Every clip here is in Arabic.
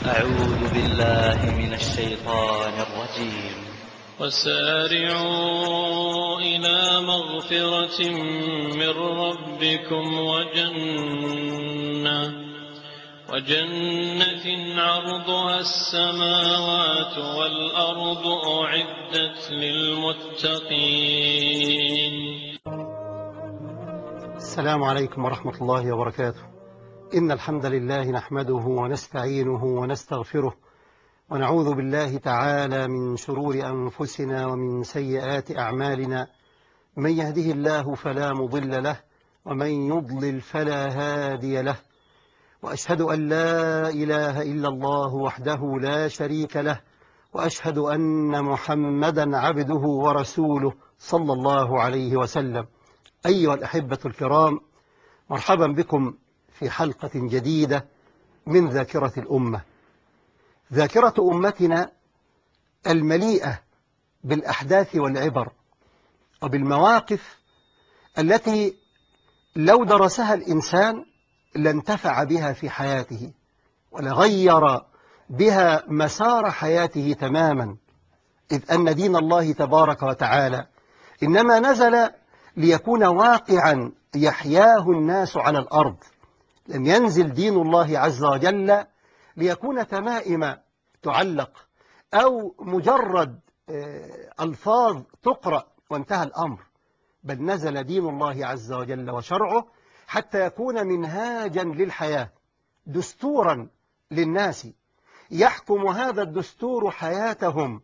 أعوذ بالله من الشيطان الرجيم. وسارعوا إلى مغفرة من ربكم وجنة عرضها السماوات والأرض أعدت للمتقين. السلام عليكم ورحمة الله وبركاته. إن الحمد لله نحمده ونستعينه ونستغفره ونعوذ بالله تعالى من شرور أنفسنا ومن سيئات أعمالنا. من يهده الله فلا مضل له ومن يضلل فلا هادي له، وأشهد أن لا إله إلا الله وحده لا شريك له، وأشهد أن محمدا عبده ورسوله صلى الله عليه وسلم. أيها الأحبة الكرام، مرحبا بكم في حلقة جديدة من ذاكرة الأمة. ذاكرة أمتنا المليئة بالأحداث والعبر وبالمواقف التي لو درسها الإنسان لانتفع بها في حياته ولغير بها مسار حياته تماما، إذ أن دين الله تبارك وتعالى إنما نزل ليكون واقعا يحياه الناس على الأرض. لم ينزل دين الله عز وجل ليكون تمائم تعلق أو مجرد ألفاظ تقرأ وانتهى الأمر، بل نزل دين الله عز وجل وشرعه حتى يكون منهاجا للحياة، دستورا للناس يحكم هذا الدستور حياتهم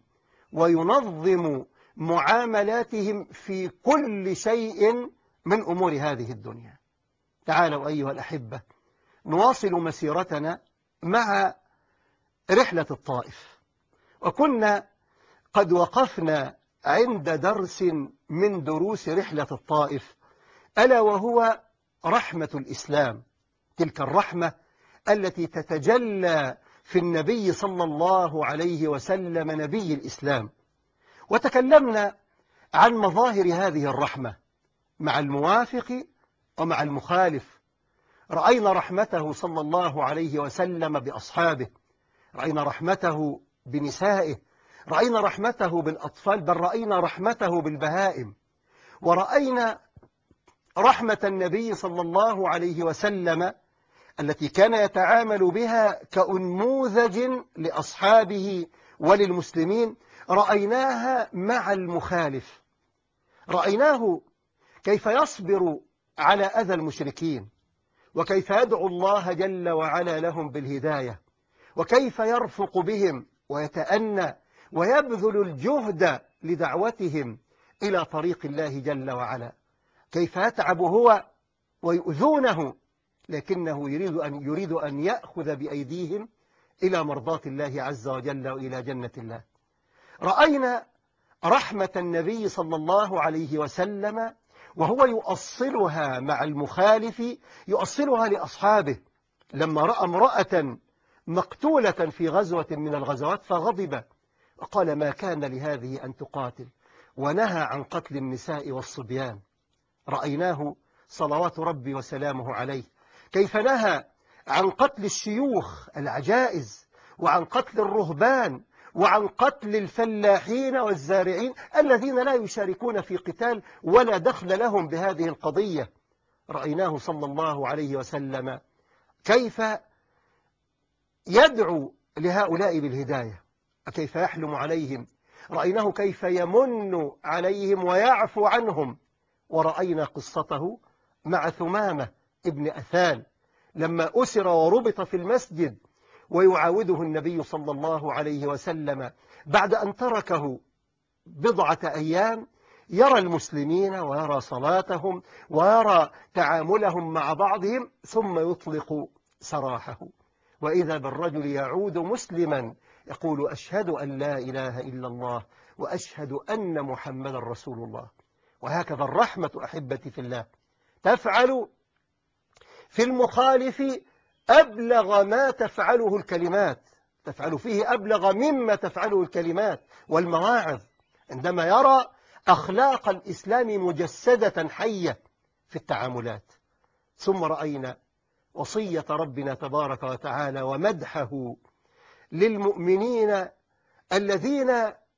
وينظم معاملاتهم في كل شيء من أمور هذه الدنيا. تعالوا أيها الأحبة نواصل مسيرتنا مع رحلة الطائف، وكنا قد وقفنا عند درس من دروس رحلة الطائف، ألا وهو رحمة الإسلام، تلك الرحمة التي تتجلى في النبي صلى الله عليه وسلم نبي الإسلام. وتكلمنا عن مظاهر هذه الرحمة مع الموافق ومع المخالف. رأينا رحمته صلى الله عليه وسلم بأصحابه، رأينا رحمته بنسائه، رأينا رحمته بالأطفال، بل رأينا رحمته بالبهائم، ورأينا رحمة النبي صلى الله عليه وسلم التي كان يتعامل بها كأنموذج لأصحابه وللمسلمين. رأيناها مع المخالف، رأيناه كيف يصبر على أذى المشركين، وكيف يدعو الله جل وعلا لهم بالهداية، وكيف يرفق بهم ويتأنى ويبذل الجهد لدعوتهم إلى طريق الله جل وعلا، كيف يتعب هو ويؤذونه لكنه يريد أن يأخذ بأيديهم إلى مرضاة الله عز وجل وإلى جنة الله. رأينا رحمة النبي صلى الله عليه وسلم وهو يؤصلها مع المخالف، يؤصلها لأصحابه. لما رأى امرأة مقتولة في غزوة من الغزوات فغضب وقال: ما كان لهذه أن تقاتل، ونهى عن قتل النساء والصبيان. رأيناه صلوات ربي وسلامه عليه كيف نهى عن قتل الشيوخ العجائز، وعن قتل الرهبان، وعن قتل الفلاحين والزارعين الذين لا يشاركون في قتال ولا دخل لهم بهذه القضية. رأيناه صلى الله عليه وسلم كيف يدعو لهؤلاء بالهداية وكيف يحلم عليهم. رأيناه كيف يمن عليهم ويعفو عنهم. ورأينا قصته مع ثمامة ابن أثال لما أسر وربط في المسجد، ويعاوده النبي صلى الله عليه وسلم بعد أن تركه بضعة أيام يرى المسلمين ويرى صلاتهم ويرى تعاملهم مع بعضهم، ثم يطلق سراحه، وإذا بالرجل يعود مسلما يقول: أشهد أن لا إله إلا الله وأشهد أن محمد رسول الله. وهكذا الرحمة أحبتي في الله تفعل في المخالف أبلغ ما تفعله الكلمات، تفعل فيه أبلغ مما تفعله الكلمات والمواعظ، عندما يرى أخلاق الإسلام مجسدة حية في التعاملات. ثم رأينا وصية ربنا تبارك وتعالى ومدحه للمؤمنين الذين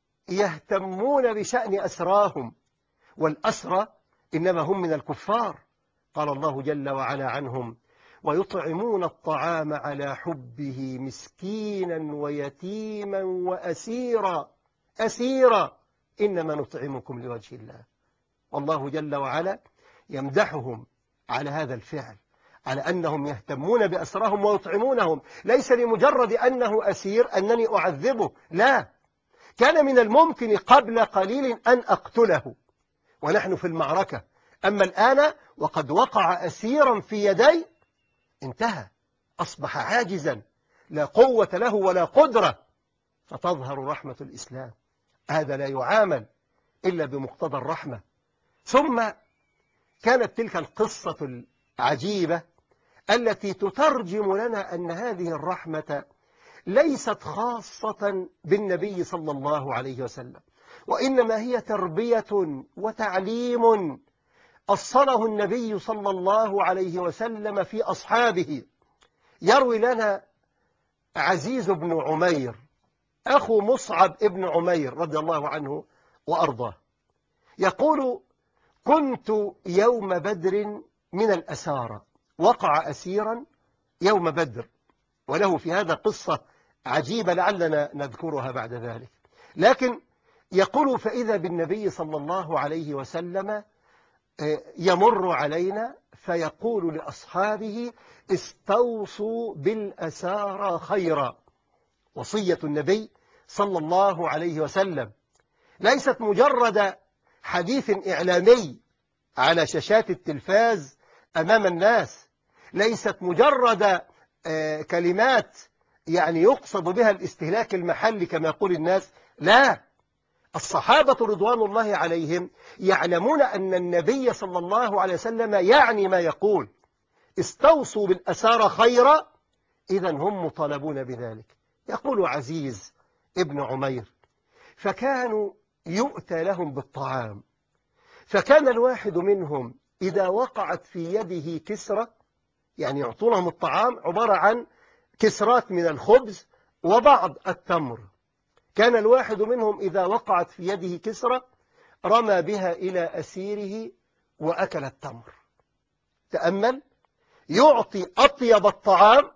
يهتمون بشأن أسراهم، والأسرى إنما هم من الكفار. قال الله جل وعلا عنهم: ويطعمون الطعام على حبه مسكينا ويتيما وأسيرا. أسيرا إنما نطعمكم لوجه الله. والله جل وعلا يمدحهم على هذا الفعل، على أنهم يهتمون بأسراهم ويطعمونهم. ليس لمجرد أنه أسير أنني أعذبه، لا، كان من الممكن قبل قليل أن أقتله ونحن في المعركة، أما الآن وقد وقع أسيرا في يدي انتهى، أصبح عاجزا، لا قوة له ولا قدرة، فتظهر رحمة الإسلام. هذا لا يعامل إلا بمقتضى الرحمة. ثم كانت تلك القصة العجيبة التي تترجم لنا أن هذه الرحمة ليست خاصة بالنبي صلى الله عليه وسلم، وإنما هي تربية وتعليم أصله النبي صلى الله عليه وسلم في أصحابه. يروي لنا عزيز بن عمير أخو مصعب ابن عمير رضي الله عنه وأرضاه، يقول: كنت يوم بدر من الأسارى، وقع أسيرا يوم بدر، وله في هذا قصة عجيبة لعلنا نذكرها بعد ذلك. لكن يقول: فإذا بالنبي صلى الله عليه وسلم يمر علينا فيقول لأصحابه: استوصوا بالأسارى خيرا. وصية النبي صلى الله عليه وسلم ليست مجرد حديث إعلامي على شاشات التلفاز أمام الناس، ليست مجرد كلمات يعني يقصد بها الاستهلاك المحلي كما يقول الناس، لا، الصحابة رضوان الله عليهم يعلمون أن النبي صلى الله عليه وسلم يعني ما يقول: استوصوا بالأسارى خيرا، إذن هم مطالبون بذلك. يقول عزيز ابن عمير: فكانوا يؤتى لهم بالطعام، فكان الواحد منهم إذا وقعت في يده كسرة، يعني يعطونهم الطعام عبارة عن كسرات من الخبز وبعض التمر، كان الواحد منهم إذا وقعت في يده كسرة رمى بها إلى أسيره وأكل التمر. تأمل، يعطي أطيب الطعام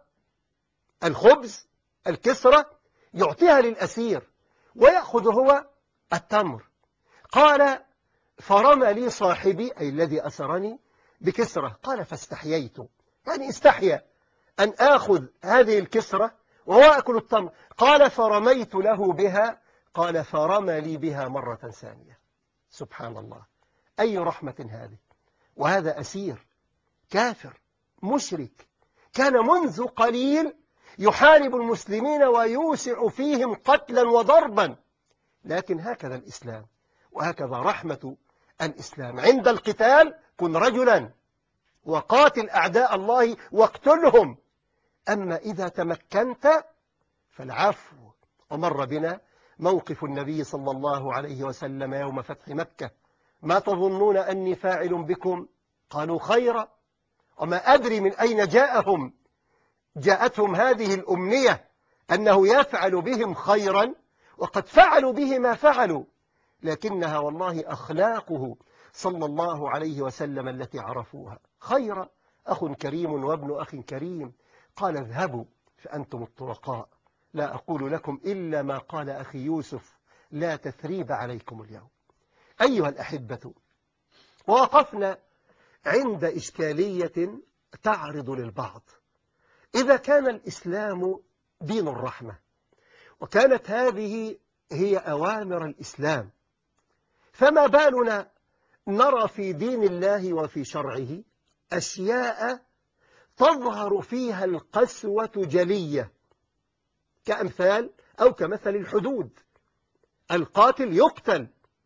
الخبز الكسرة يعطيها للأسير ويأخذ هو التمر. قال: فرمى لي صاحبي أي الذي أسرني بكسرة، قال: فاستحييت، يعني استحيا أن آخذ هذه الكسرة وهو أكل التمر. قال: فرميت له بها، قال: فرمى لي بها مرة ثانية. سبحان الله، أي رحمة هذه! وهذا أسير كافر مشرك كان منذ قليل يحارب المسلمين ويوسع فيهم قتلا وضربا، لكن هكذا الإسلام وهكذا رحمة الإسلام. عند القتال كن رجلا وقاتل أعداء الله واقتلهم، أما إذا تمكنت فالعفو. ومر بنا موقف النبي صلى الله عليه وسلم يوم فتح مكة: ما تظنون أني فاعل بكم؟ قالوا: خيرا. وما أدري من أين جاءتهم هذه الأمنية أنه يفعل بهم خيرا وقد فعلوا به ما فعلوا، لكنها والله أخلاقه صلى الله عليه وسلم التي عرفوها. خيرا، أخ كريم وابن أخ كريم. قال: اذهبوا فأنتم الطلقاء، لا أقول لكم إلا ما قال أخي يوسف: لا تثريب عليكم اليوم. أيها الأحبة، ووقفنا عند إشكالية تعرض للبعض. إذا كان الإسلام دين الرحمة وكانت هذه هي أوامر الإسلام، فما بالنا نرى في دين الله وفي شرعه أشياء تظهر فيها القسوة جلية، كأمثال أو كمثل الحدود: القاتل يقتل،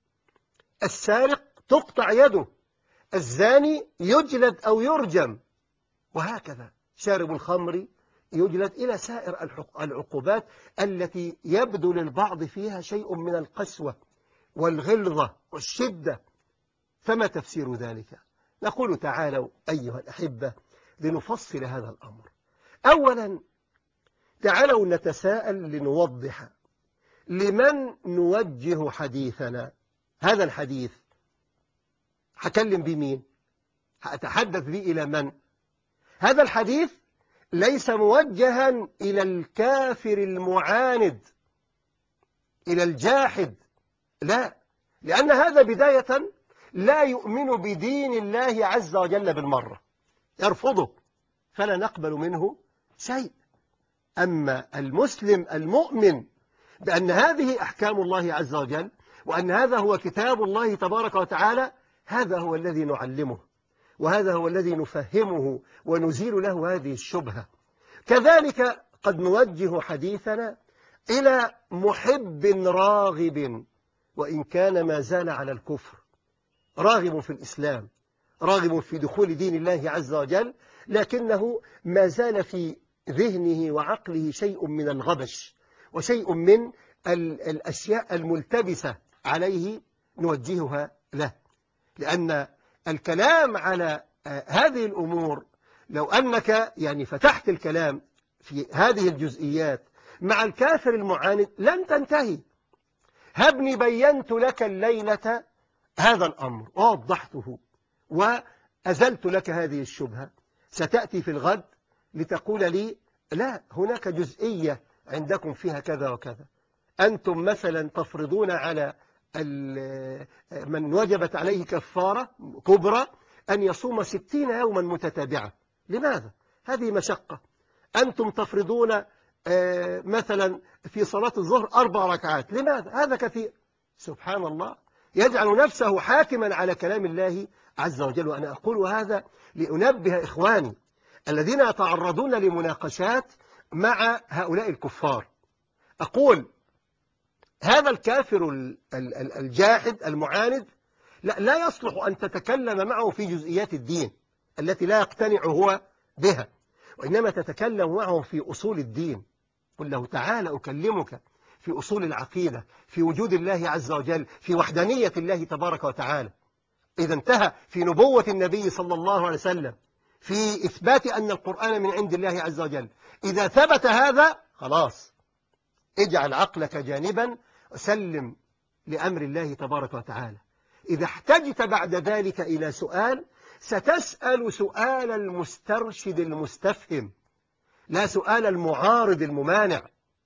السارق تقطع يده، الزاني يجلد أو يرجم، وهكذا شارب الخمر يجلد، إلى سائر العقوبات التي يبدو للبعض فيها شيء من القسوة والغلظة والشدة. فما تفسير ذلك؟ نقول: تعالوا أيها الأحبة لنفصل هذا الأمر. أولا، تعالوا نتساءل لنوضح لمن نوجه حديثنا. هذا الحديث هكلم بمين؟ هأتحدث به إلى من؟ هذا الحديث ليس موجها إلى الكافر المعاند، إلى الجاحد، لا، لأن هذا بداية لا يؤمن بدين الله عز وجل بالمرة، يرفضه، فلا نقبل منه شيء. أما المسلم المؤمن بأن هذه أحكام الله عز وجل وأن هذا هو كتاب الله تبارك وتعالى، هذا هو الذي نعلمه، وهذا هو الذي نفهمه ونزيل له هذه الشبهة. كذلك قد نوجه حديثنا إلى محب راغب، وإن كان ما زال على الكفر، راغب في الإسلام، راغب في دخول دين الله عز وجل، لكنه ما زال في ذهنه وعقله شيء من الغبش وشيء من الأشياء الملتبسة عليه، نوجهها له. لأن الكلام على هذه الأمور لو أنك يعني فتحت الكلام في هذه الجزئيات مع الكافر المعاند لن تنتهي. هبني بينت لك الليلة هذا الأمر ووضحته وأزلت لك هذه الشبهة، ستأتي في الغد لتقول لي لا، هناك جزئية عندكم فيها كذا وكذا. أنتم مثلا تفرضون على من وجبت عليه كفارة كبرى أن يصوم 60 يوما متتابعة. لماذا؟ هذه مشقة. أنتم تفرضون مثلا في صلاة الظهر 4 ركعات. لماذا؟ هذا كثير. سبحان الله، يجعل نفسه حاكما على كلام الله عز وجل. وأنا أقول هذا لأنبه إخواني الذين يتعرضون لمناقشات مع هؤلاء الكفار. أقول هذا الكافر الجاحد المعاند لا يصلح أن تتكلم معه في جزئيات الدين التي لا يقتنع هو بها، وإنما تتكلم معه في أصول الدين. قل له تعالى أكلمك في أصول العقيدة، في وجود الله عز وجل، في وحدانية الله تبارك وتعالى. إذا انتهى في نبوة النبي صلى الله عليه وسلم، في إثبات أن القرآن من عند الله عز وجل. إذا ثبت هذا خلاص، اجعل عقلك جانبا وسلم لأمر الله تبارك وتعالى. إذا احتجت بعد ذلك إلى سؤال ستسأل سؤال المسترشد المستفهم، لا سؤال المعارض الممانع.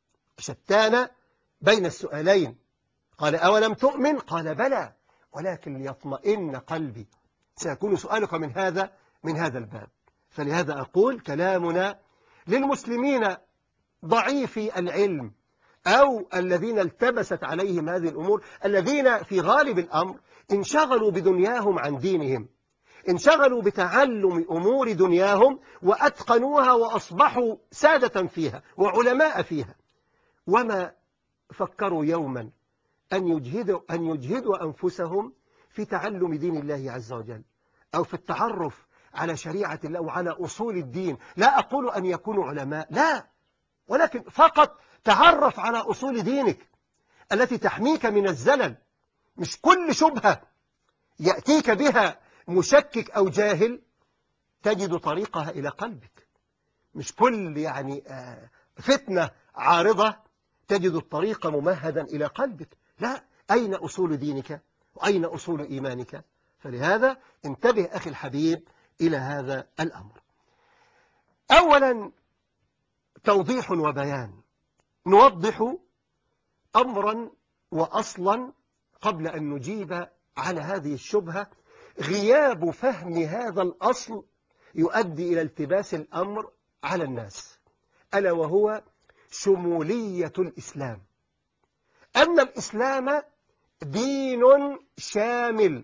شتان بين السؤالين. قال أولم تؤمن؟ قال بلى ولكن ليطمئن قلبي. سيكون سؤالك من هذا الباب. فلهذا أقول كلامنا للمسلمين ضعيفي العلم أو الذين التبست عليهم هذه الأمور، الذين في غالب الأمر انشغلوا بدنياهم عن دينهم، انشغلوا بتعلم أمور دنياهم وأتقنوها وأصبحوا سادة فيها وعلماء فيها، وما فكروا يوما أن يجهدوا أنفسهم في تعلم دين الله عز وجل أو في التعرف على شريعة الله وعلى أصول الدين. لا أقول أن يكونوا علماء، لا، ولكن فقط تعرف على أصول دينك التي تحميك من الزلل. مش كل شبهة يأتيك بها مشكك أو جاهل تجد طريقها إلى قلبك. مش كل يعني فتنة عارضة تجد الطريق ممهدا إلى قلبك. لا، أين أصول دينك وأين أصول إيمانك؟ فلهذا انتبه أخي الحبيب إلى هذا الأمر. أولا توضيح وبيان. نوضح أمرا وأصلا قبل أن نجيب على هذه الشبهة. غياب فهم هذا الأصل يؤدي إلى التباس الأمر على الناس، ألا وهو شمولية الإسلام. أن الإسلام دين شامل.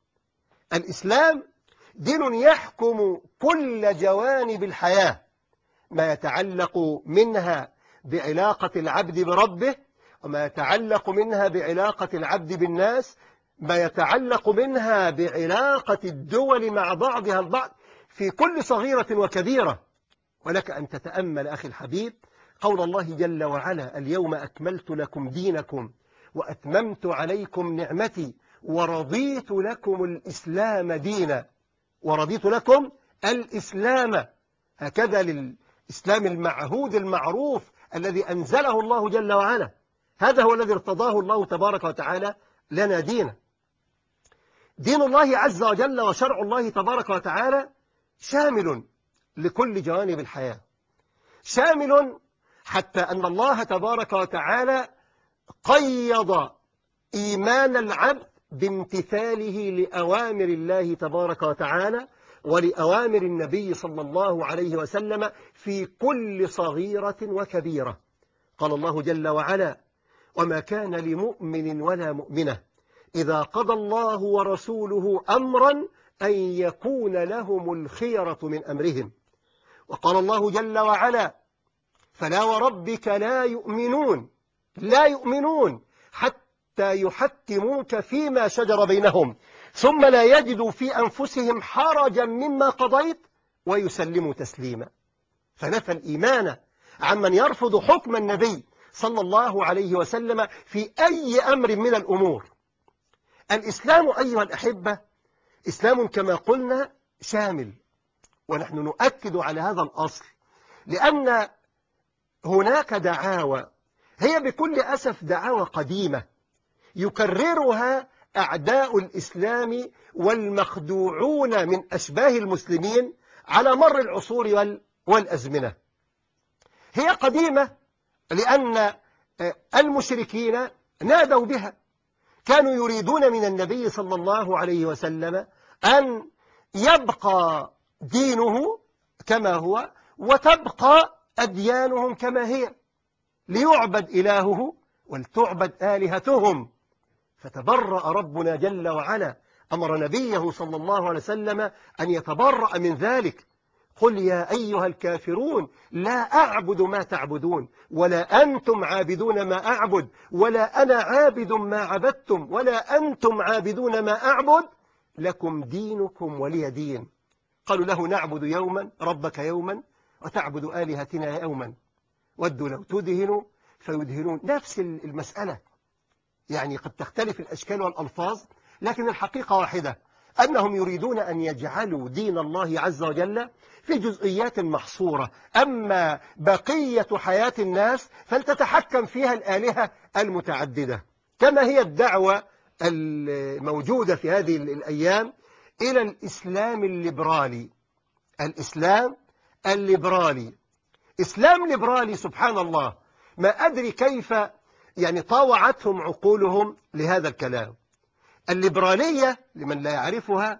الإسلام دين يحكم كل جوانب الحياة، ما يتعلق منها بعلاقة العبد بربه، وما يتعلق منها بعلاقة العبد بالناس، ما يتعلق منها بعلاقة الدول مع بعضها البعض في كل صغيرة وكبيرة. ولك أن تتأمل أخي الحبيب قول الله جل وعلا: اليوم أكملت لكم دينكم وأتممت عليكم نعمتي ورضيت لكم الإسلام دينا. ورضيت لكم الإسلام، هكذا للإسلام المعهود المعروف الذي أنزله الله جل وعلا. هذا هو الذي ارتضاه الله تبارك وتعالى لنا دينا. دين الله عز وجل وشرع الله تبارك وتعالى شامل لكل جوانب الحياة، شامل حتى أن الله تبارك وتعالى قيض إيمان العبد بامتثاله لأوامر الله تبارك وتعالى ولأوامر النبي صلى الله عليه وسلم في كل صغيرة وكبيرة. قال الله جل وعلا: وما كان لمؤمن ولا مؤمنة إذا قضى الله ورسوله أمرا أن يكون لهم الخيرة من أمرهم. وقال الله جل وعلا: فلا وربك لا يؤمنون حتى يحكموك فيما شجر بينهم ثم لا يجدوا في أنفسهم حرجا مما قضيت ويسلموا تسليما. فنفى الإيمان عمن يرفض حكم النبي صلى الله عليه وسلم في أي أمر من الأمور. الإسلام أيها الأحبة إسلام كما قلنا شامل، ونحن نؤكد على هذا الأصل، لأن هناك دعاوى هي بكل أسف دعاوى قديمة يكررها أعداء الإسلام والمخدوعون من أشباه المسلمين على مر العصور والأزمنة. هي قديمة لأن المشركين نادوا بها، كانوا يريدون من النبي صلى الله عليه وسلم أن يبقى دينه كما هو وتبقى أديانهم كما هي، ليعبد إلهه ولتعبد آلهتهم. فتبرأ ربنا جل وعلا، أمر نبيه صلى الله عليه وسلم أن يتبرأ من ذلك. قل يا أيها الكافرون لا أعبد ما تعبدون ولا أنتم عابدون ما أعبد ولا أنا عابد ما عبدتم ولا أنتم عابدون ما أعبد لكم دينكم ولي دين. قالوا له: نعبد يوما ربك يوما وتعبد آلهتنا يوما ودوا لو تدهنوا فيدهنون. نفس المسألة، يعني قد تختلف الأشكال والألفاظ، لكن الحقيقة واحدة، أنهم يريدون أن يجعلوا دين الله عز وجل في جزئيات محصورة، أما بقية حياة الناس فلتتحكم فيها الآلهة المتعددة، كما هي الدعوة الموجودة في هذه الأيام إلى الإسلام الليبرالي. الإسلام الليبرالي، إسلام ليبرالي، سبحان الله، ما أدري كيف يعني طاوعتهم عقولهم لهذا الكلام. الليبرالية لمن لا يعرفها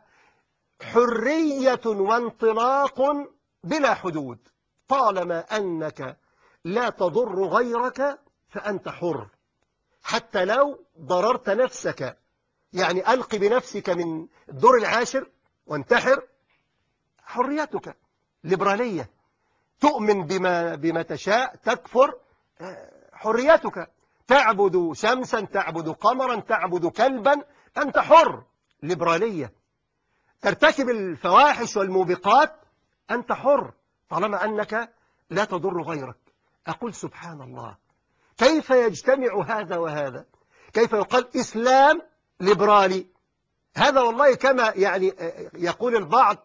حرية وانطلاق بلا حدود، طالما أنك لا تضر غيرك فأنت حر، حتى لو ضررت نفسك، يعني ألق بنفسك من الدور العاشر وانتحر، حريتك. ليبرالية، تؤمن بما تشاء، تكفر، حريتك. تعبد شمسا، تعبد قمرا، تعبد كلبا، أنت حر. ليبرالية. ترتكب الفواحش والموبقات، أنت حر طالما أنك لا تضر غيرك. أقول سبحان الله، كيف يجتمع هذا وهذا؟ كيف يقال إسلام ليبرالي؟ هذا والله كما يعني يقول البعض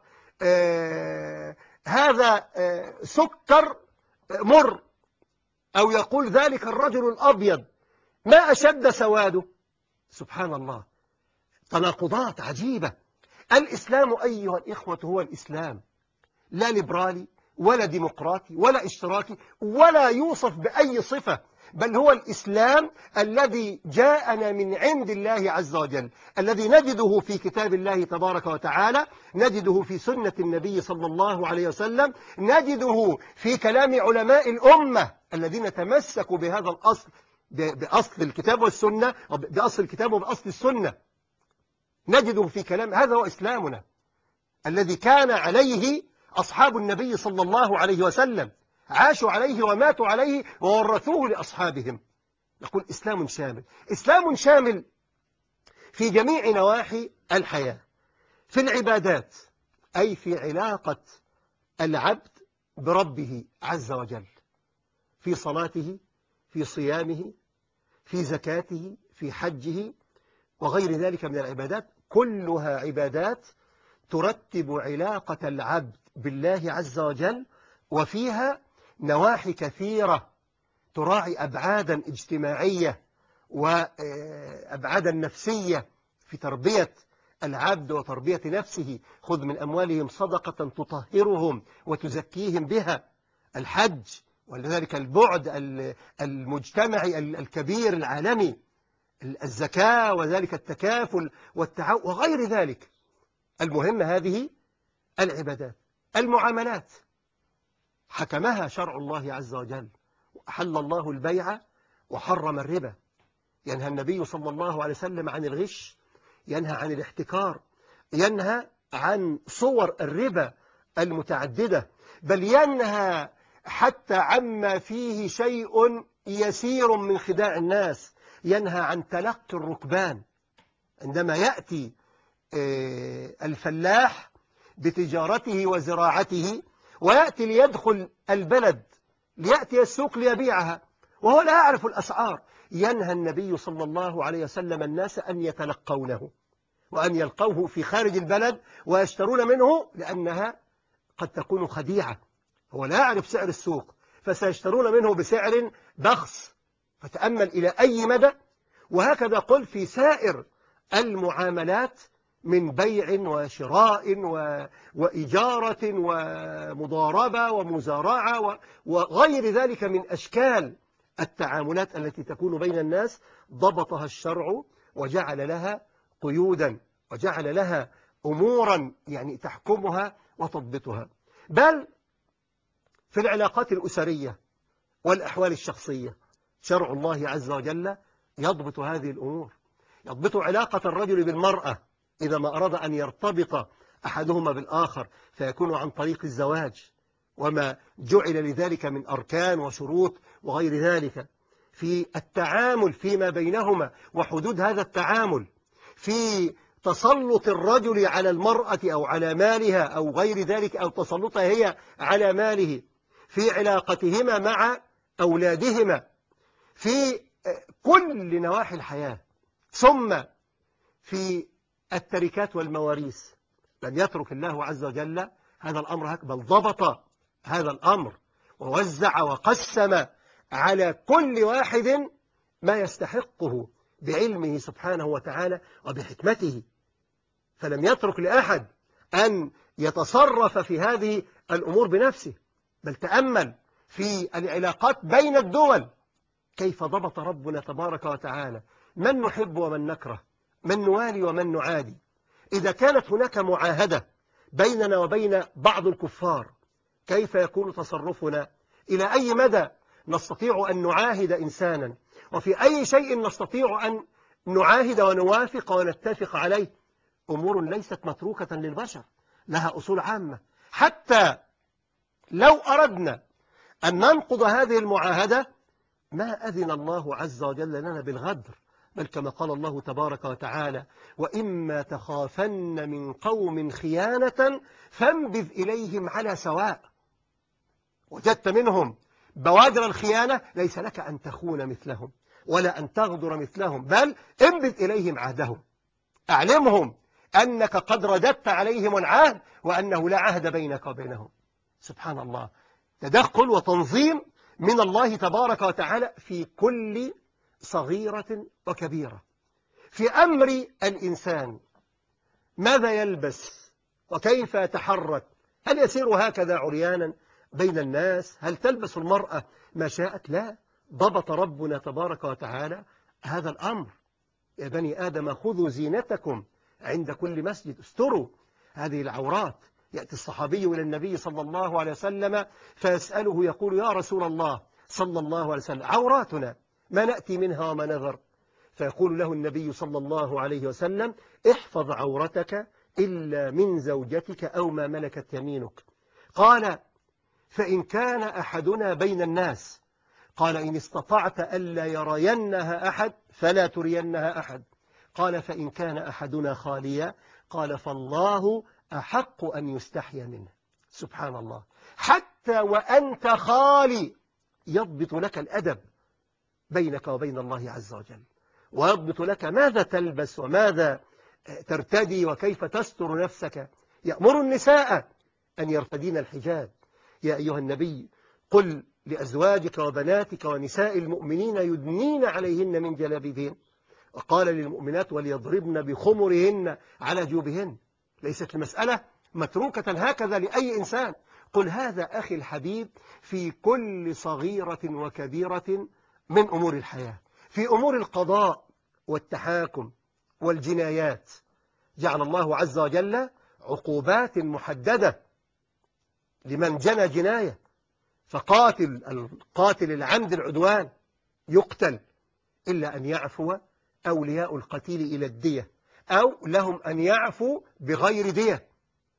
هذا سكر مر، أو يقول ذلك الرجل الأبيض ما أشد سواده. سبحان الله، تناقضات عجيبة. الإسلام أيها الإخوة هو الإسلام، لا ليبرالي ولا ديمقراطي ولا اشتراكي ولا يوصف بأي صفة، بل هو الإسلام الذي جاءنا من عند الله عز وجل، الذي نجده في كتاب الله تبارك وتعالى، نجده في سنة النبي صلى الله عليه وسلم، نجده في كلام علماء الأمة الذين تمسكوا بهذا الأصل، بأصل الكتاب والسنة، بأصل الكتاب وبأصل السنة، نجده في كلام. هذا هو إسلامنا الذي كان عليه أصحاب النبي صلى الله عليه وسلم، عاشوا عليه وماتوا عليه وورثوه لأصحابهم. نقول إسلام شامل، إسلام شامل في جميع نواحي الحياة، في العبادات، أي في علاقة العبد بربه عز وجل، في صلاته، في صيامه، في زكاته، في حجه وغير ذلك من العبادات، كلها عبادات ترتب علاقة العبد بالله عز وجل، وفيها نواحي كثيرة تراعي أبعادا اجتماعية وأبعادا نفسية في تربية العبد وتربية نفسه. خذ من أموالهم صدقة تطهرهم وتزكيهم بها، الحج، ولذلك البعد المجتمعي الكبير العالمي، الزكاة، وذلك التكافل والتعاون وغير ذلك. المهم هذه العبادات. المعاملات حكمها شرع الله عز وجل، وأحل الله البيع وحرم الربا. ينهى النبي صلى الله عليه وسلم عن الغش، ينهى عن الاحتكار، ينهى عن صور الربا المتعددة، بل ينهى حتى عما فيه شيء يسير من خداع الناس. ينهى عن تلقي الركبان. عندما يأتي الفلاح بتجارته وزراعته ويأتي ليدخل البلد، ليأتي السوق ليبيعها وهو لا يعرف الأسعار، ينهى النبي صلى الله عليه وسلم الناس أن يتلقونه وأن يلقوه في خارج البلد ويشترون منه، لأنها قد تكون خديعة. هو لا يعرف سعر السوق فسيشترون منه بسعر بخس. فتأمل إلى أي مدى. وهكذا قل في سائر المعاملات من بيع وشراء وإجارة ومضاربة ومزارعة وغير ذلك من أشكال التعاملات التي تكون بين الناس، ضبطها الشرع وجعل لها قيودا وجعل لها أمورا يعني تحكمها وتضبطها. بل في العلاقات الأسرية والأحوال الشخصية شرع الله عز وجل يضبط هذه الأمور. يضبط علاقة الرجل بالمرأة إذا ما أراد أن يرتبط أحدهما بالآخر، فيكون عن طريق الزواج وما جعل لذلك من أركان وشروط وغير ذلك. في التعامل فيما بينهما وحدود هذا التعامل، في تسلط الرجل على المرأة أو على مالها أو غير ذلك، أو تسلطها هي على ماله، في علاقتهما مع أولادهما، في كل نواحي الحياة. ثم في التركات والمواريث لم يترك الله عز وجل هذا الأمر هكذا، بل ضبط هذا الأمر ووزع وقسم على كل واحد ما يستحقه بعلمه سبحانه وتعالى وبحكمته. فلم يترك لأحد أن يتصرف في هذه الأمور بنفسه، بل تأمل في العلاقات بين الدول كيف ضبط ربنا تبارك وتعالى من نحب ومن نكره، من نوالي ومن نعادي. إذا كانت هناك معاهدة بيننا وبين بعض الكفار، كيف يكون تصرفنا؟ إلى أي مدى نستطيع أن نعاهد إنسانا، وفي أي شيء نستطيع أن نعاهد ونوافق ونتفق عليه؟ أمور ليست متروكة للبشر، لها أصول عامة. حتى لو أردنا أن ننقض هذه المعاهدة ما أذن الله عز وجل لنا بالغدر، بل كما قال الله تبارك وتعالى: وإما تخافن من قوم خيانة فانبذ إليهم على سواء. وجدت منهم بوادر الخيانة، ليس لك أن تخون مثلهم ولا أن تغدر مثلهم، بل انبذ إليهم عهدهم، أعلمهم أنك قد رددت عليهم العهد وأنه لا عهد بينك وبينهم. سبحان الله، تدخل وتنظيم من الله تبارك وتعالى في كل صغيرة وكبيرة. في أمر الإنسان، ماذا يلبس وكيف يتحرك؟ هل يسير هكذا عريانا بين الناس؟ هل تلبس المرأة ما شاءت؟ لا، ضبط ربنا تبارك وتعالى هذا الأمر. يا بني آدم خذوا زينتكم عند كل مسجد، استروا هذه العورات. يأتي الصحابي إلى النبي صلى الله عليه وسلم فيسأله يقول: يا رسول الله صلى الله عليه وسلم، عوراتنا ما نأتي منها وما نذر. فيقول له النبي صلى الله عليه وسلم: احفظ عورتك إلا من زوجتك أو ما ملكت يمينك. قال: فإن كان أحدنا بين الناس، قال: إن استطعت ألا يرينها أحد فلا ترينها أحد. قال: فإن كان أحدنا خاليا، قال: فالله أحق أن يستحيا منه. سبحان الله، حتى وأنت خالي يضبط لك الأدب بينك وبين الله عز وجل، ويضبط لك ماذا تلبس وماذا ترتدي وكيف تستر نفسك. يأمر النساء أن يرتدين الحجاب. يا أيها النبي قل لأزواجك وبناتك ونساء المؤمنين يدنين عليهن من جلابيبهن، وقال للمؤمنات وليضربن بخمرهن على جيوبهن. ليست المسألة متروكة هكذا لأي إنسان. قل هذا أخي الحبيب في كل صغيرة وكبيرة من أمور الحياة، في أمور القضاء والتحاكم والجنايات. جعل الله عز وجل عقوبات محددة لمن جنى جناية، القاتل العمد العدوان يقتل، إلا أن يعفو أولياء القتيل إلى الدية، أو لهم أن يعفوا بغير دية.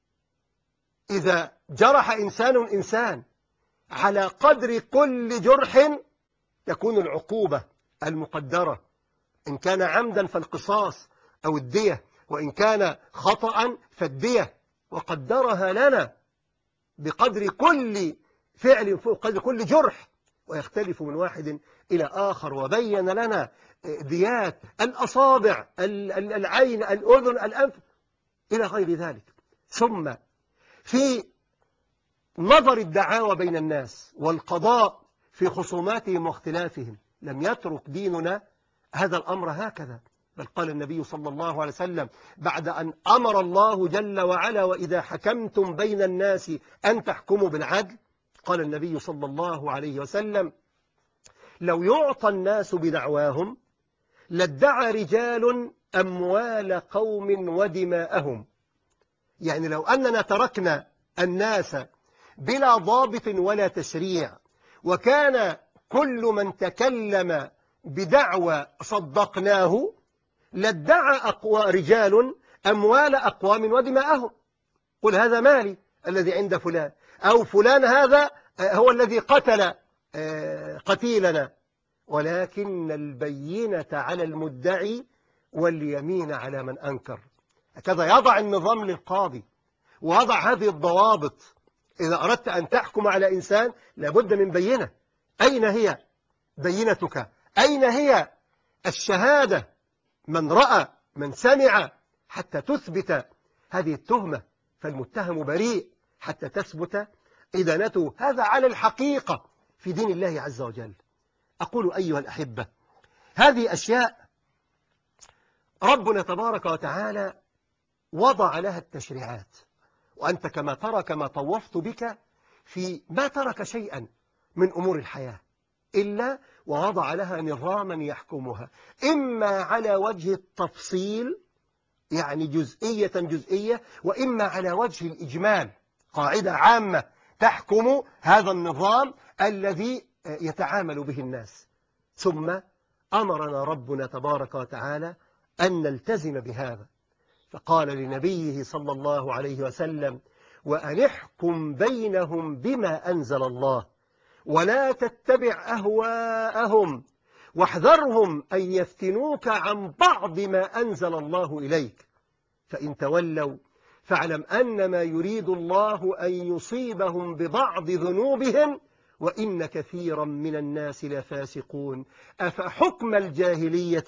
إذا جرح إنسان على قدر كل جرح تكون العقوبة المقدرة، إن كان عمدا فالقصاص أو الدية، وإن كان خطأ فالدية، وقدرها لنا بقدر كل فعل فوق قدر كل جرح، ويختلف من واحد إلى آخر. وبين لنا ديات الأصابع، العين، الأذن، الأنف، إلى غير ذلك. ثم في نظر الدعاوى بين الناس والقضاء في خصوماتهم واختلافهم، لم يترك ديننا هذا الأمر هكذا، بل قال النبي صلى الله عليه وسلم بعد أن أمر الله جل وعلا وإذا حكمتم بين الناس أن تحكموا بالعدل، قال النبي صلى الله عليه وسلم لو يعطى الناس بدعواهم لادعى رجال أموال قوم ودماءهم. يعني لو أننا تركنا الناس بلا ضابط ولا تشريع، وكان كل من تكلم بدعوى صدقناه، لادعى رجال أموال أقوام ودماءهم. قل هذا مالي الذي عند فلان، أو فلان هذا هو الذي قتل قتيلنا، ولكن البينة على المدعي واليمين على من أنكر. هكذا يضع النظام للقاضي، ووضع هذه الضوابط. إذا أردت أن تحكم على إنسان لابد من بينة. أين هي بينتك؟ أين هي الشهادة؟ من رأى، من سمع، حتى تثبت هذه التهمة، فالمتهم بريء حتى تثبت إدانته. هذا على الحقيقة في دين الله عز وجل. أقول أيها الأحبة، هذه أشياء ربنا تبارك وتعالى وضع لها التشريعات، وأنت كما ترى كما طوفت بك في ما ترك شيئا من أمور الحياة إلا ووضع لها نظاما يحكمها، إما على وجه التفصيل يعني جزئية، وإما على وجه الإجمال، قاعدة عامة تحكم هذا النظام الذي يتعامل به الناس. ثم أمرنا ربنا تبارك وتعالى أن نلتزم بهذا، فقال لنبيه صلى الله عليه وسلم وأن احكم بينهم بما أنزل الله ولا تتبع أهواءهم واحذرهم أن يفتنوك عن بعض ما أنزل الله إليك، فإن تولوا فاعلم أنما يريد الله أن يصيبهم ببعض ذنوبهم وإن كثيرا من الناس لفاسقون. أفحكم الجاهلية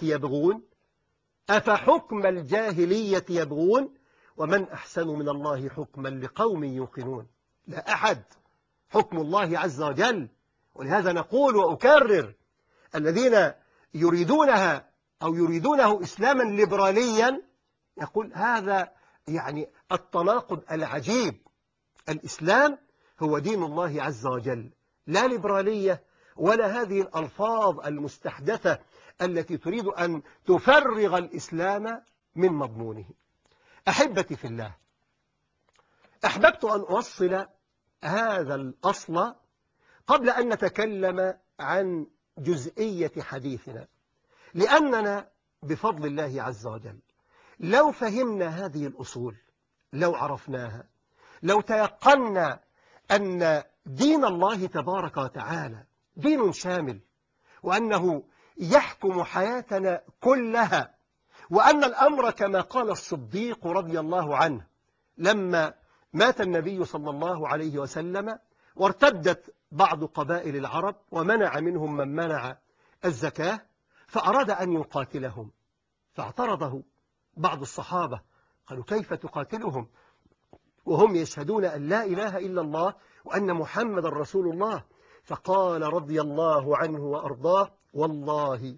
يبغون ومن أحسن من الله حكما لقوم يوقنون. لا أحد، حكم الله عز وجل. ولهذا نقول وأكرر، الذين يريدونها أو يريدونه إسلاما ليبراليا يقول هذا يعني التناقض العجيب. الإسلام هو دين الله عز وجل، لا ليبرالية ولا هذه الألفاظ المستحدثة التي تريد أن تفرغ الإسلام من مضمونه. أحبتي في الله، أحببت أن أوصل هذا الأصل قبل أن نتكلم عن جزئية حديثنا، لأننا بفضل الله عز وجل لو فهمنا هذه الأصول، لو عرفناها، لو تيقنا أن دين الله تبارك وتعالى دين شامل، وأنه يحكم حياتنا كلها، وأن الأمر كما قال الصديق رضي الله عنه لما مات النبي صلى الله عليه وسلم وارتدت بعض قبائل العرب ومنع منهم من منع الزكاة، فأراد أن يقاتلهم، فاعترضه بعض الصحابة قالوا كيف تقاتلهم وهم يشهدون أن لا إله إلا الله وأن محمد رسول الله؟ فقال رضي الله عنه وأرضاه: والله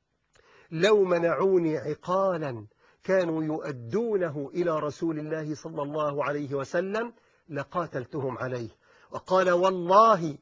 لو منعوني عقالا كانوا يؤدونه إلى رسول الله صلى الله عليه وسلم لقاتلتهم عليه. وقال: والله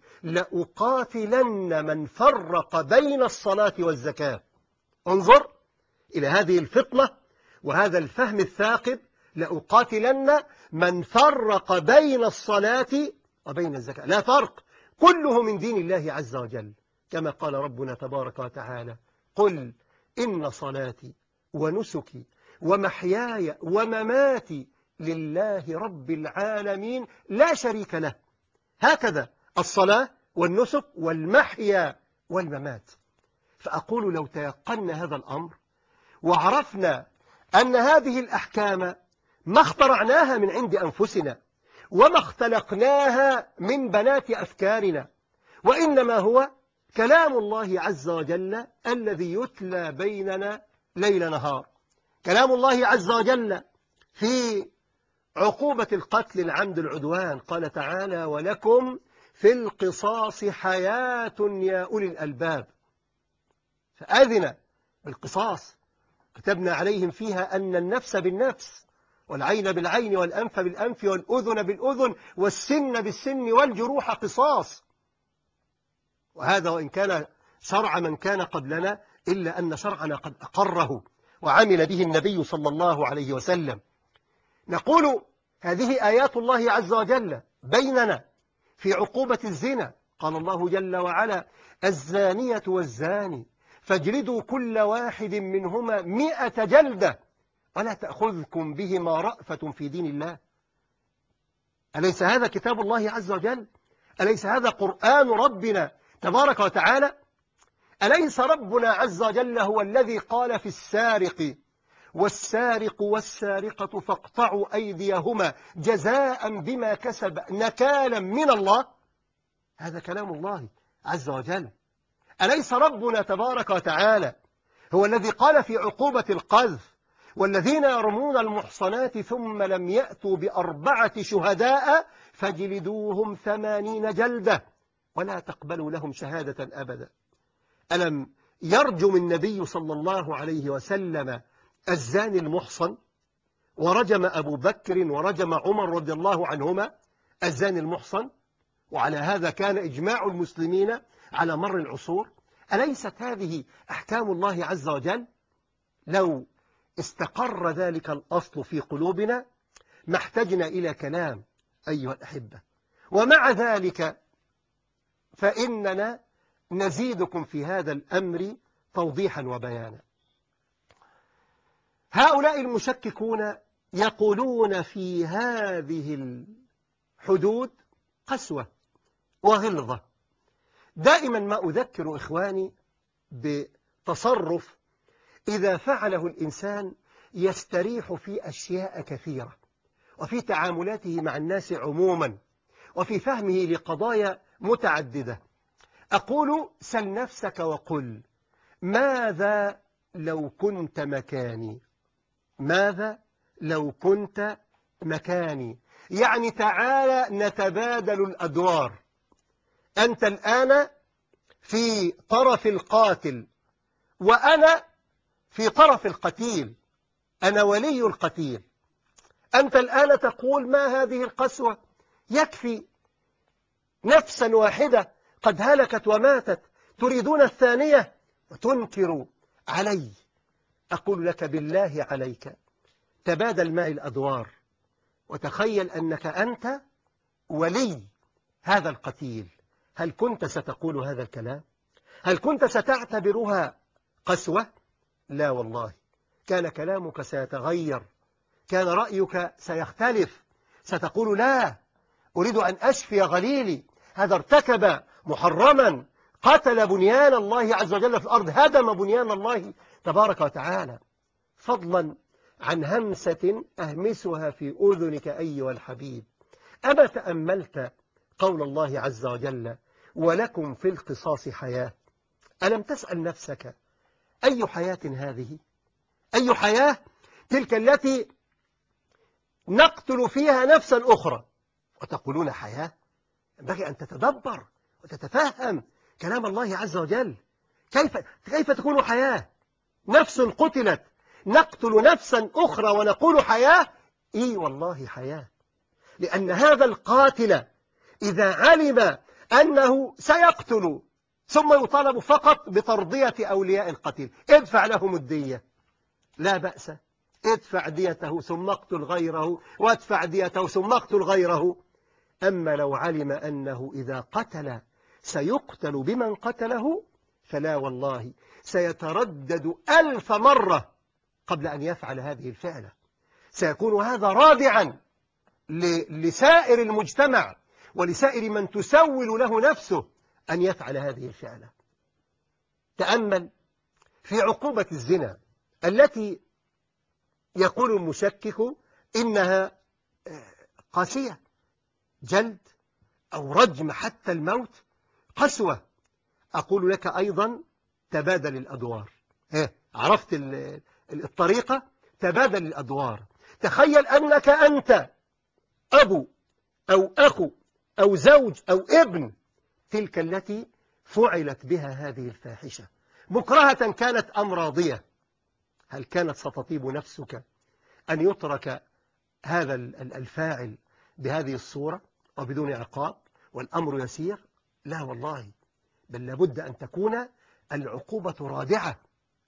لأقاتلن من فرق بين الصلاة والزكاة. انظر إلى هذه الفطنة وهذا الفهم الثاقب: لأقاتلن من فرق بين الصلاة وبين الزكاة. لا فرق، كله من دين الله عز وجل، كما قال ربنا تبارك وتعالى: قل إن صلاتي ونسكي ومحياي ومماتي لله رب العالمين لا شريك له. هكذا الصلاة والنسك والمحيا والممات. فأقول لو تيقنا هذا الأمر وعرفنا أن هذه الأحكام ما اخترعناها من عند أنفسنا وما اختلقناها من بنات أفكارنا، وإنما هو كلام الله عز وجل الذي يتلى بيننا ليل نهار. كلام الله عز وجل في عقوبة القتل العمد العدوان، قال تعالى: ولكم في القصاص حياة يا أولي الألباب. فأذن بالقصاص، كتبنا عليهم فيها أن النفس بالنفس والعين بالعين والأنف بالأنف والأذن بالأذن والسن بالسن والجروح قصاص. وهذا وإن كان شرع من كان قبلنا إلا أن شرعنا قد أقره وعمل به النبي صلى الله عليه وسلم. نقول هذه آيات الله عز وجل بيننا في عقوبة الزنا. قال الله جل وعلا: الزانية والزاني فاجلدوا كل واحد منهما 100 جلدة ولا تأخذكم بهما رأفة في دين الله. أليس هذا كتاب الله عز وجل؟ أليس هذا قرآن ربنا تبارك وتعالى؟ أليس ربنا عز وجل هو الذي قال في السارق: والسارق والسارقة فاقطعوا أيديهما جزاء بما كسب نكالا من الله؟ هذا كلام الله عز وجل. أليس ربنا تبارك وتعالى هو الذي قال في عقوبة القذف: والذين يرمون المحصنات ثم لم يأتوا ب4 شهداء فاجلدوهم 80 جلدة ولا تقبلوا لهم شهادة أبدا؟ ألم يرجم النبي صلى الله عليه وسلم الزاني المحصن، ورجم أبو بكر ورجم عمر رضي الله عنهما الزاني المحصن؟ وعلى هذا كان إجماع المسلمين على مر العصور. أليست هذه أحكام الله عز وجل؟ لو استقر ذلك الأصل في قلوبنا ما احتجنا إلى كلام أيها الأحبة. ومع ذلك فإننا نزيدكم في هذا الأمر توضيحا وبيانا. هؤلاء المشككون يقولون في هذه الحدود قسوة وغلظة. دائما ما أذكر إخواني بتصرف إذا فعله الإنسان يستريح في أشياء كثيرة، وفي تعاملاته مع الناس عموما، وفي فهمه لقضايا متعددة. أقول: سل نفسك وقل: ماذا لو كنت مكاني؟ ماذا لو كنت مكاني؟ يعني تعالى نتبادل الأدوار. أنت الآن في طرف القاتل وأنا في طرف القتيل، أنا ولي القتيل. أنت الآن تقول: ما هذه القسوة؟ يكفي نفسا واحدة قد هلكت وماتت، تريدون الثانية وتنكر علي. أقول لك: بالله عليك تبادل معي الأدوار وتخيل أنك أنت ولي هذا القتيل. هل كنت ستقول هذا الكلام؟ هل كنت ستعتبرها قسوة؟ لا والله، كان كلامك سيتغير، كان رأيك سيختلف، ستقول: لا، أريد أن أشفي غليلي، هذا ارتكب محرما، قتل بنيان الله عز وجل في الأرض، هدم بنيان الله تبارك وتعالى. فضلا عن همسة أهمسها في أذنك أيها الحبيب: أما تأملت قول الله عز وجل: ولكم في القصاص حياة؟ ألم تسأل نفسك أي حياة هذه؟ أي حياة تلك التي نقتل فيها نفسا أخرى وتقولون حياة؟ ينبغي أن تتدبر وتتفهم كلام الله عز وجل. كيف تكون حياة؟ نفس قتلت نقتل نفسا أخرى ونقول حياة؟ إيه والله حياة، لأن هذا القاتل إذا علم أنه سيقتل ثم يطالب فقط بترضية أولياء القتيل، ادفع لهم الدية، لا بأس، ادفع ديته ثم اقتل غيره، وادفع ديته ثم اقتل غيره. أما لو علم أنه إذا قتل سيقتل بمن قتله فلا والله، سيتردد 1000 مرة قبل أن يفعل هذه الفعلة. سيكون هذا رادعا لسائر المجتمع ولسائر من تسول له نفسه أن يفعل هذه الفعلة. تأمل في عقوبة الزنا التي يقول المشكك إنها قاسية، جلد أو رجم حتى الموت، قسوة. أقول لك أيضا تبادل الأدوار. عرفت الطريقة؟ تبادل الأدوار. تخيل أنك أنت أبو أو أخو أو زوج أو ابن تلك التي فعلت بها هذه الفاحشة، مكرهة كانت أم راضية. هل كانت ستطيب نفسك أن يترك هذا الفاعل بهذه الصورة وبدون عقاب والأمر يسير؟ لا والله، بل لابد أن تكون العقوبة رادعة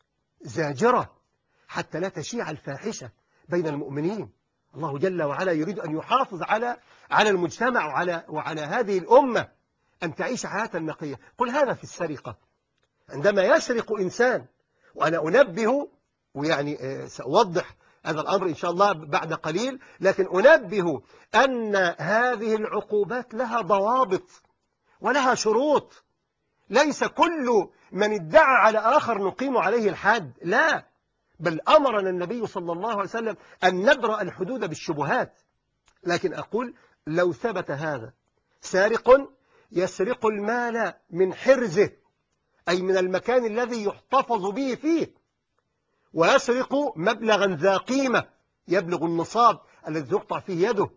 زاجرة حتى لا تشيع الفاحشة بين المؤمنين. الله جل وعلا يريد أن يحافظ على المجتمع وعلى هذه الأمة أن تعيش حياة نقية. قل هذا في السرقة، عندما يسرق إنسان، وأنا أنبه، ويعني سأوضح هذا الأمر إن شاء الله بعد قليل، لكن أنبه أن هذه العقوبات لها ضوابط ولها شروط. ليس كل من ادعى على آخر نقيم عليه الحد، لا، بل أمرنا النبي صلى الله عليه وسلم أن ندرأ الحدود بالشبهات. لكن أقول لو ثبت هذا سارق يسرق المال من حرزه، أي من المكان الذي يحتفظ به فيه، ويسرق مبلغا ذا قيمة يبلغ النصاب الذي يقطع فيه يده،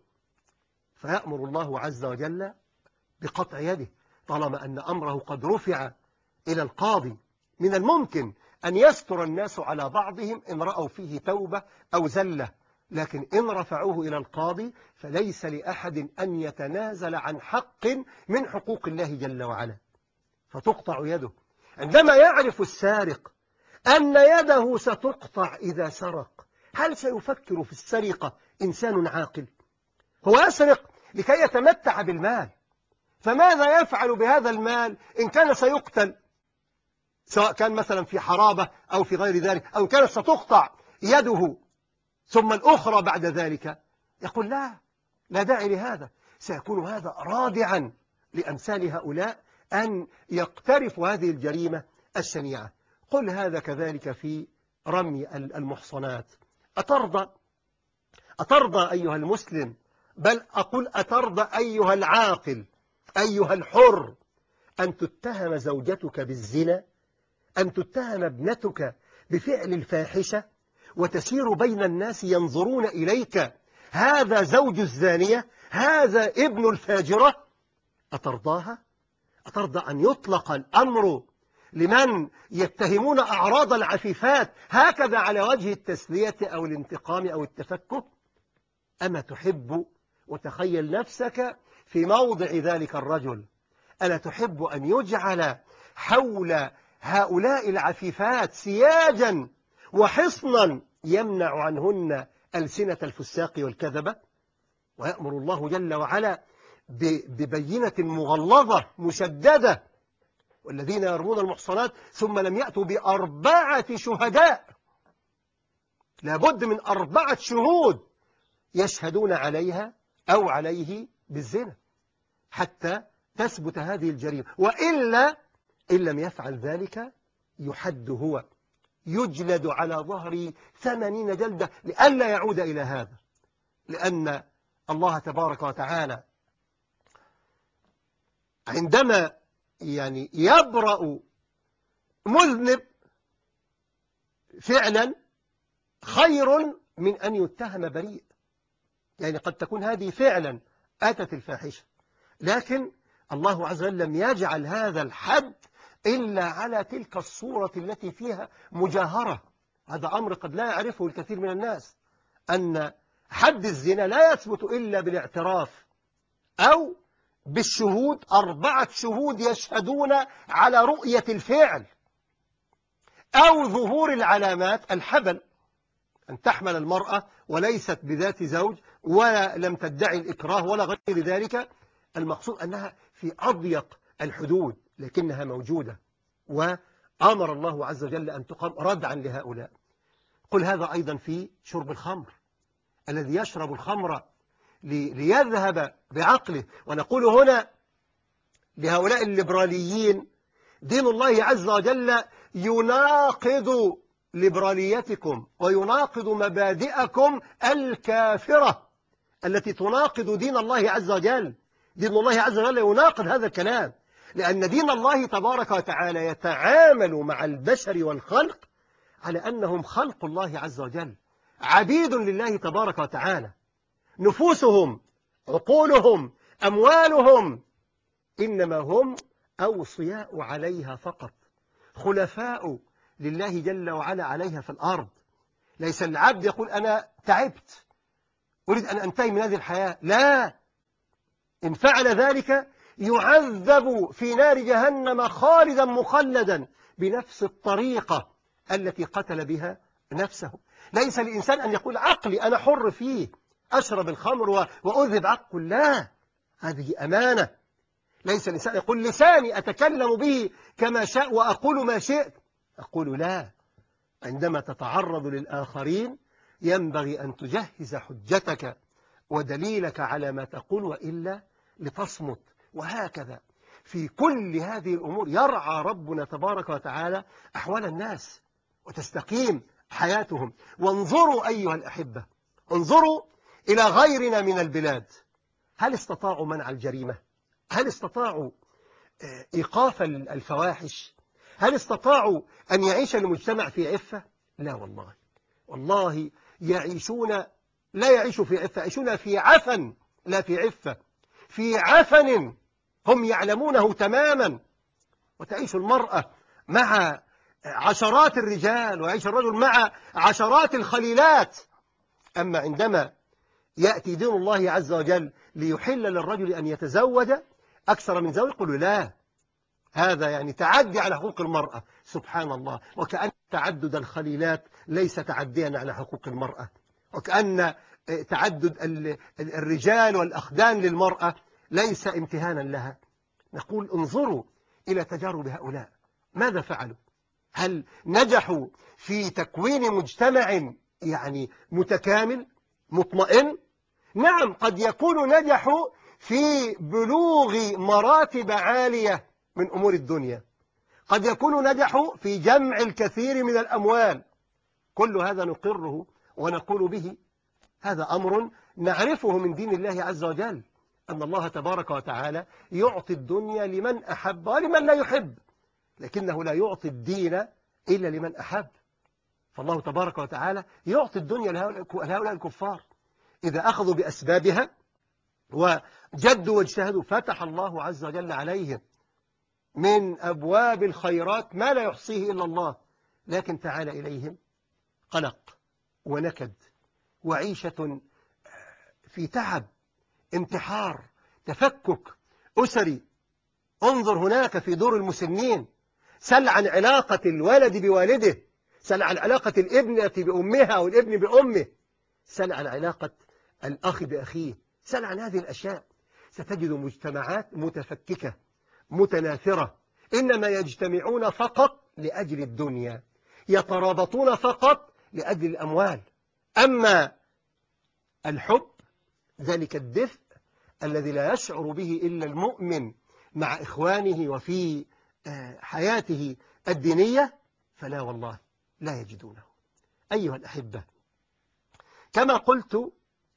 فيأمر الله عز وجل بقطع يده طالما أن أمره قد رفع إلى القاضي. من الممكن أن يستر الناس على بعضهم إن رأوا فيه توبة أو زلة، لكن إن رفعوه إلى القاضي فليس لأحد أن يتنازل عن حق من حقوق الله جل وعلا، فتقطع يده. عندما يعرف السارق أن يده ستقطع إذا سرق، هل سيفكر في السرقة إنسان عاقل؟ هو يسرق لكي يتمتع بالمال، فماذا يفعل بهذا المال إن كان سيقتل، سواء كان مثلا في حرابة أو في غير ذلك، أو كانت ستقطع يده ثم الأخرى بعد ذلك؟ يقول لا داعي لهذا. سيكون هذا رادعا لأمثال هؤلاء أن يقترفوا هذه الجريمة الشنيعة. قل هذا كذلك في رمي المحصنات. أترضى أيها المسلم، بل أقول أترضى أيها العاقل أيها الحر، أن تتهم زوجتك بالزنا، أن تتهم ابنتك بفعل الفاحشة، وتسير بين الناس ينظرون إليك هذا زوج الزانية، هذا ابن الفاجرة؟ أترضاها؟ أترضى أن يطلق الأمر لمن يتهمون أعراض العفيفات هكذا على وجه التسلية أو الانتقام أو التفكك؟ أما تحب، وتخيل نفسك في موضع ذلك الرجل، ألا تحب أن يجعل حول هؤلاء العفيفات سياجا وحصنا يمنع عنهن ألسنة الفساق والكذبة؟ ويأمر الله جل وعلا ببينة مغلظة مشددة: والذين يرمون المحصنات ثم لم يأتوا ب4 شهداء، لابد من 4 شهود يشهدون عليها أو عليه بالزنا حتى تثبت هذه الجريمة، وإلا إن لم يفعل ذلك يحد هو، يجلد على ظهر 80 جلدة لئلا يعود إلى هذا. لأن الله تبارك وتعالى عندما يبرأ مذنب فعلا خير من أن يتهم بريء. قد تكون هذه فعلا أتت الفاحشة، لكن الله عز وجل لم يجعل هذا الحد إلا على تلك الصورة التي فيها مجاهرة. هذا أمر قد لا يعرفه الكثير من الناس، أن حد الزنا لا يثبت إلا بالاعتراف أو بالشهود، 4 شهود يشهدون على رؤية الفعل، أو ظهور العلامات، الحبل، أن تحمل المرأة وليست بذات زوج ولا لم تدعي الإكراه ولا غير ذلك. المقصود أنها في أضيق الحدود لكنها موجودة، وأمر الله عز وجل أن تقام ردعا لهؤلاء. قل هذا أيضا في شرب الخمر، الذي يشرب الخمر ليذهب بعقله. ونقول هنا لهؤلاء الليبراليين: دين الله عز وجل يناقض ليبراليتكم ويناقض مبادئكم الكافرة التي تناقض دين الله عز وجل. دين الله عز وجل يناقض هذا الكلام، لأن دين الله تبارك وتعالى يتعامل مع البشر والخلق على أنهم خلق الله عز وجل، عبيد لله تبارك وتعالى، نفوسهم، عقولهم، أموالهم، إنما هم أوصياء عليها فقط، خلفاء لله جل وعلا عليها في الأرض. ليس العبد يقول أنا تعبت أريد أن أنتهي من هذه الحياة، لا، إن فعل ذلك يعذب في نار جهنم خالدا مخلدا بنفس الطريقة التي قتل بها نفسه. ليس الإنسان أن يقول عقلي أنا حر فيه، أشرب الخمر وأذهب عقل، لا، هذه أمانة. ليس الإنسان يقول لساني أتكلم به كما شاء وأقول ما شئت، أقول لا. عندما تتعرض للآخرين ينبغي أن تجهز حجتك ودليلك على ما تقول، وإلا لتصمت. وهكذا في كل هذه الأمور يرعى ربنا تبارك وتعالى أحوال الناس وتستقيم حياتهم. وانظروا أيها الأحبة، انظروا إلى غيرنا من البلاد، هل استطاعوا منع الجريمة؟ هل استطاعوا إيقاف الفواحش؟ هل استطاعوا أن يعيش المجتمع في عفة؟ لا والله، والله يعيشون، لا يعيشوا في عفة، يعيشون في عفن لا في عفة، في عفن هم يعلمونه تماما. وتعيش المرأة مع عشرات الرجال ويعيش الرجل مع عشرات الخليلات. أما عندما يأتي دين الله عز وجل ليحل للرجل أن يتزوج أكثر من زوج، يقول لا، هذا يعني تعدي على حقوق المرأة. سبحان الله، وكأن تعدد الخليلات ليس تعديا على حقوق المرأة، وكأن تعدد الرجال والأخدان للمرأة ليس امتهانا لها. نقول انظروا إلى تجارب هؤلاء، ماذا فعلوا؟ هل نجحوا في تكوين مجتمع يعني متكامل مطمئن؟ نعم، قد يكون نجحوا في بلوغ مراتب عالية من أمور الدنيا، قد يكون نجحوا في جمع الكثير من الأموال، كل هذا نقره ونقول به. هذا أمر نعرفه من دين الله عز وجل، أن الله تبارك وتعالى يعطي الدنيا لمن أحب ولمن لا يحب، لكنه لا يعطي الدين إلا لمن أحب. فالله تبارك وتعالى يعطي الدنيا لهؤلاء الكفار، إذا أخذوا بأسبابها وجدوا واجتهدوا فتح الله عز وجل عليهم من أبواب الخيرات ما لا يحصيه إلا الله. لكن تعال إليهم قلق ونكد وعيشة في تعب، انتحار، تفكك أسري. انظر هناك في دور المسنين، سل عن علاقة الولد بوالده، سل عن علاقة الابنة بأمها والابن بأمه، سل عن علاقة الأخ بأخيه، سل عن هذه الأشياء. ستجد مجتمعات متفككة متناثرة، إنما يجتمعون فقط لأجل الدنيا، يترابطون فقط لأجل الأموال. أما الحب، ذلك الدفء الذي لا يشعر به إلا المؤمن مع إخوانه وفي حياته الدينية، فلا والله لا يجدونه. أيها الأحبة، كما قلت،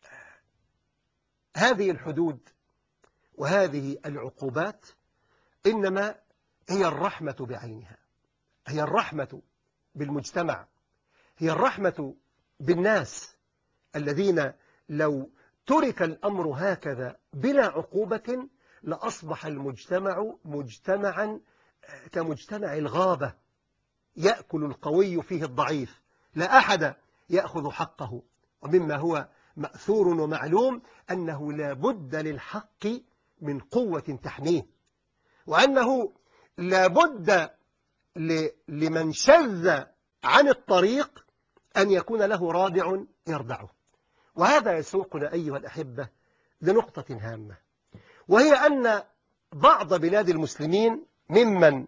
هذه الحدود وهذه العقوبات إنما هي الرحمة بعينها، هي الرحمة بالمجتمع، هي الرحمة بالناس الذين لو ترك الأمر هكذا بلا عقوبة لأصبح المجتمع مجتمعا كمجتمع الغابة، يأكل القوي فيه الضعيف، لا أحد يأخذ حقه. ومما هو مأثور ومعلوم أنه لا بد للحق من قوة تحميه، وأنه لا بد لمن شذ عن الطريق أن يكون له رادع يردعه. وهذا يسوقنا أيها الأحبة لنقطة هامة، وهي أن بعض بلاد المسلمين ممن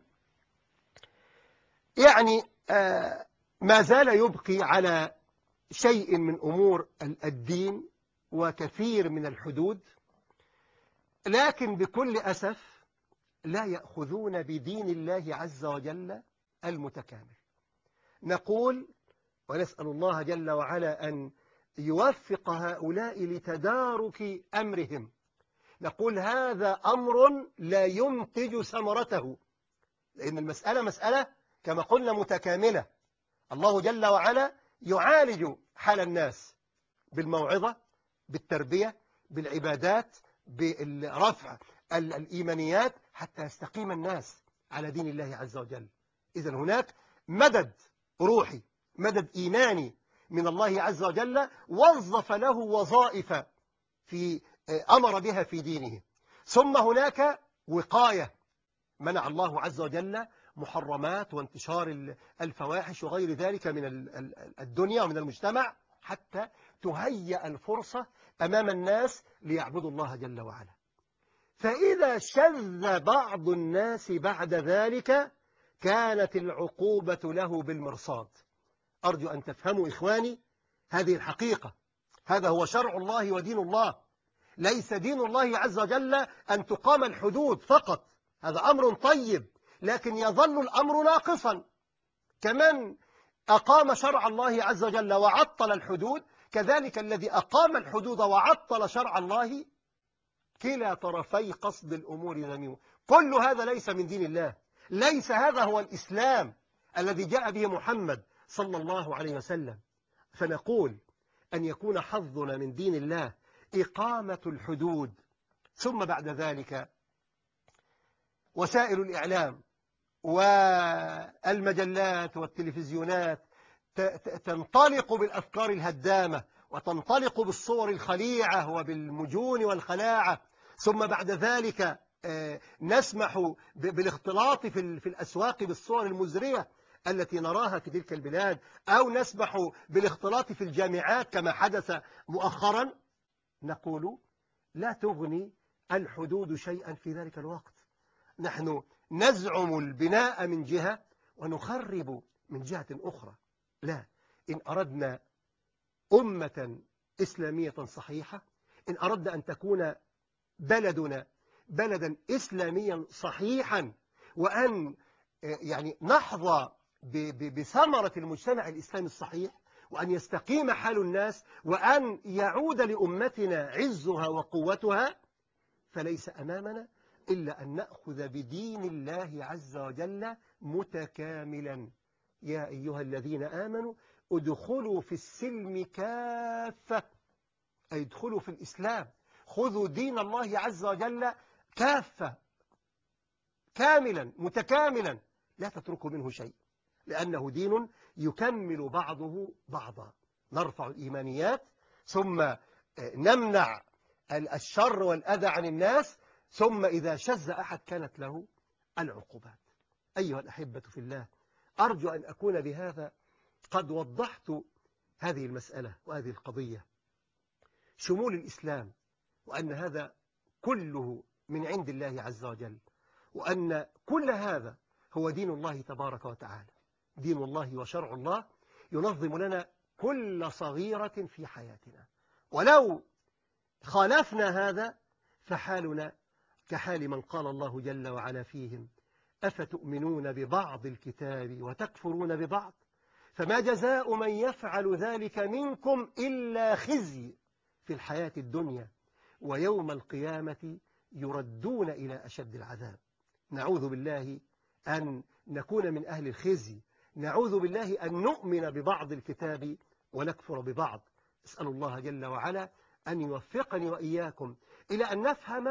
يعني ما زال يبقي على شيء من أمور الدين وكثير من الحدود، لكن بكل أسف لا يأخذون بدين الله عز وجل المتكامل. نقول ونسأل الله جل وعلا أن يوفق هؤلاء لتدارك أمرهم، نقول هذا أمر لا ينتج ثمرته، لأن المسألة مسألة كما قلنا متكاملة. الله جل وعلا يعالج حال الناس بالموعظة، بالتربية، بالعبادات، بالرفع الإيمانيات، حتى يستقيم الناس على دين الله عز وجل. إذن هناك مدد روحي، مدد إيماني من الله عز وجل، وظف له وظائف أمر بها في دينه. ثم هناك وقاية، منع الله عز وجل محرمات وانتشار الفواحش وغير ذلك من الدنيا ومن المجتمع، حتى تهيأ الفرصة أمام الناس ليعبدوا الله جل وعلا. فإذا شذ بعض الناس بعد ذلك كانت العقوبة له بالمرصاد. أرجو أن تفهموا إخواني هذه الحقيقة، هذا هو شرع الله ودين الله. ليس دين الله عز وجل أن تقام الحدود فقط، هذا أمر طيب، لكن يظل الأمر ناقصا. كمن أقام شرع الله عز وجل وعطل الحدود، كذلك الذي أقام الحدود وعطل شرع الله، كلا طرفي قصد الأمور ذميم. كل هذا ليس من دين الله، ليس هذا هو الإسلام الذي جاء به محمد صلى الله عليه وسلم. فنقول أن يكون حظنا من دين الله إقامة الحدود، ثم بعد ذلك وسائل الإعلام والمجلات والتلفزيونات تنطلق بالأفكار الهدامة، وتنطلق بالصور الخليعة وبالمجون والخلاعة. ثم بعد ذلك نسمح بالاختلاط في الأسواق بالصور المزرية التي نراها في تلك البلاد، أو نسمح بالاختلاط في الجامعات كما حدث مؤخرا. نقول لا تغني الحدود شيئا في ذلك الوقت. نحن نزعم البناء من جهة ونخرب من جهة أخرى. لا، إن أردنا أمة إسلامية صحيحة، إن أردنا أن تكون بلدنا بلدا إسلاميا صحيحا، وأن يعني نحظى بثمرة المجتمع الإسلامي الصحيح، وأن يستقيم حال الناس، وأن يعود لأمتنا عزها وقوتها، فليس أمامنا إلا أن نأخذ بدين الله عز وجل متكاملا. يا أيها الذين آمنوا ادخلوا في السلم كافة، أي ادخلوا في الإسلام، خذوا دين الله عز وجل كافة، كاملا متكاملا، لا تتركوا منه شيء، لأنه دين يكمل بعضه بعضا. نرفع الإيمانيات، ثم نمنع الشر والأذى عن الناس، ثم إذا شذ أحد كانت له العقوبات. أيها الأحبة في الله، أرجو أن أكون بهذا قد وضحت هذه المسألة وهذه القضية، شمول الإسلام، وأن هذا كله من عند الله عز وجل، وأن كل هذا هو دين الله تبارك وتعالى. دين الله وشرع الله ينظم لنا كل صغيرة في حياتنا، ولو خالفنا هذا فحالنا كحال من قال الله جل وعلا فيهم: أفتؤمنون ببعض الكتاب وتكفرون ببعض، فما جزاء من يفعل ذلك منكم إلا خزي في الحياة الدنيا ويوم القيامة يردون إلى أشد العذاب. نعوذ بالله أن نكون من أهل الخزي، نعوذ بالله أن نؤمن ببعض الكتاب ونكفر ببعض. أسأل الله جل وعلا أن يوفقني وإياكم إلى أن نفهم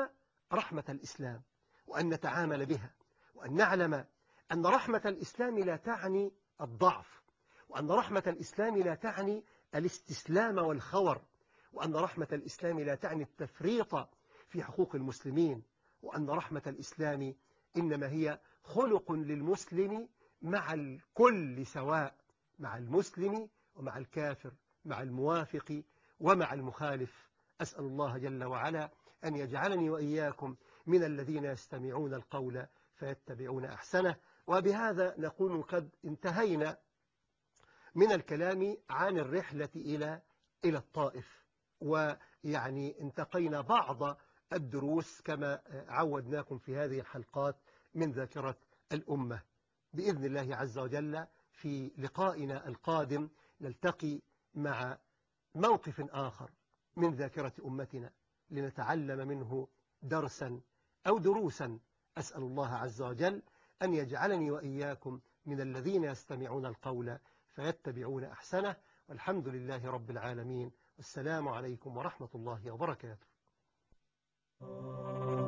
رحمة الإسلام وأن نتعامل بها، وأن نعلم أن رحمة الإسلام لا تعني الضعف، وأن رحمة الإسلام لا تعني الاستسلام والخور، وأن رحمة الإسلام لا تعني التفريط في حقوق المسلمين، وأن رحمة الإسلام إنما هي خلق للمسلم مع الكل سواء، مع المسلم ومع الكافر، مع الموافق ومع المخالف. أسأل الله جل وعلا أن يجعلني وإياكم من الذين يستمعون القول فيتبعون أحسنه. وبهذا نكون قد انتهينا من الكلام عن الرحلة إلى الطائف، ويعني انتقينا بعض الدروس كما عودناكم في هذه الحلقات من ذاكرة الأمة. بإذن الله عز وجل في لقائنا القادم نلتقي مع موقف آخر من ذاكرة أمتنا لنتعلم منه درسا أو دروسا. أسأل الله عز وجل أن يجعلني وإياكم من الذين يستمعون القول فيتبعون أحسنه، والحمد لله رب العالمين، والسلام عليكم ورحمة الله وبركاته.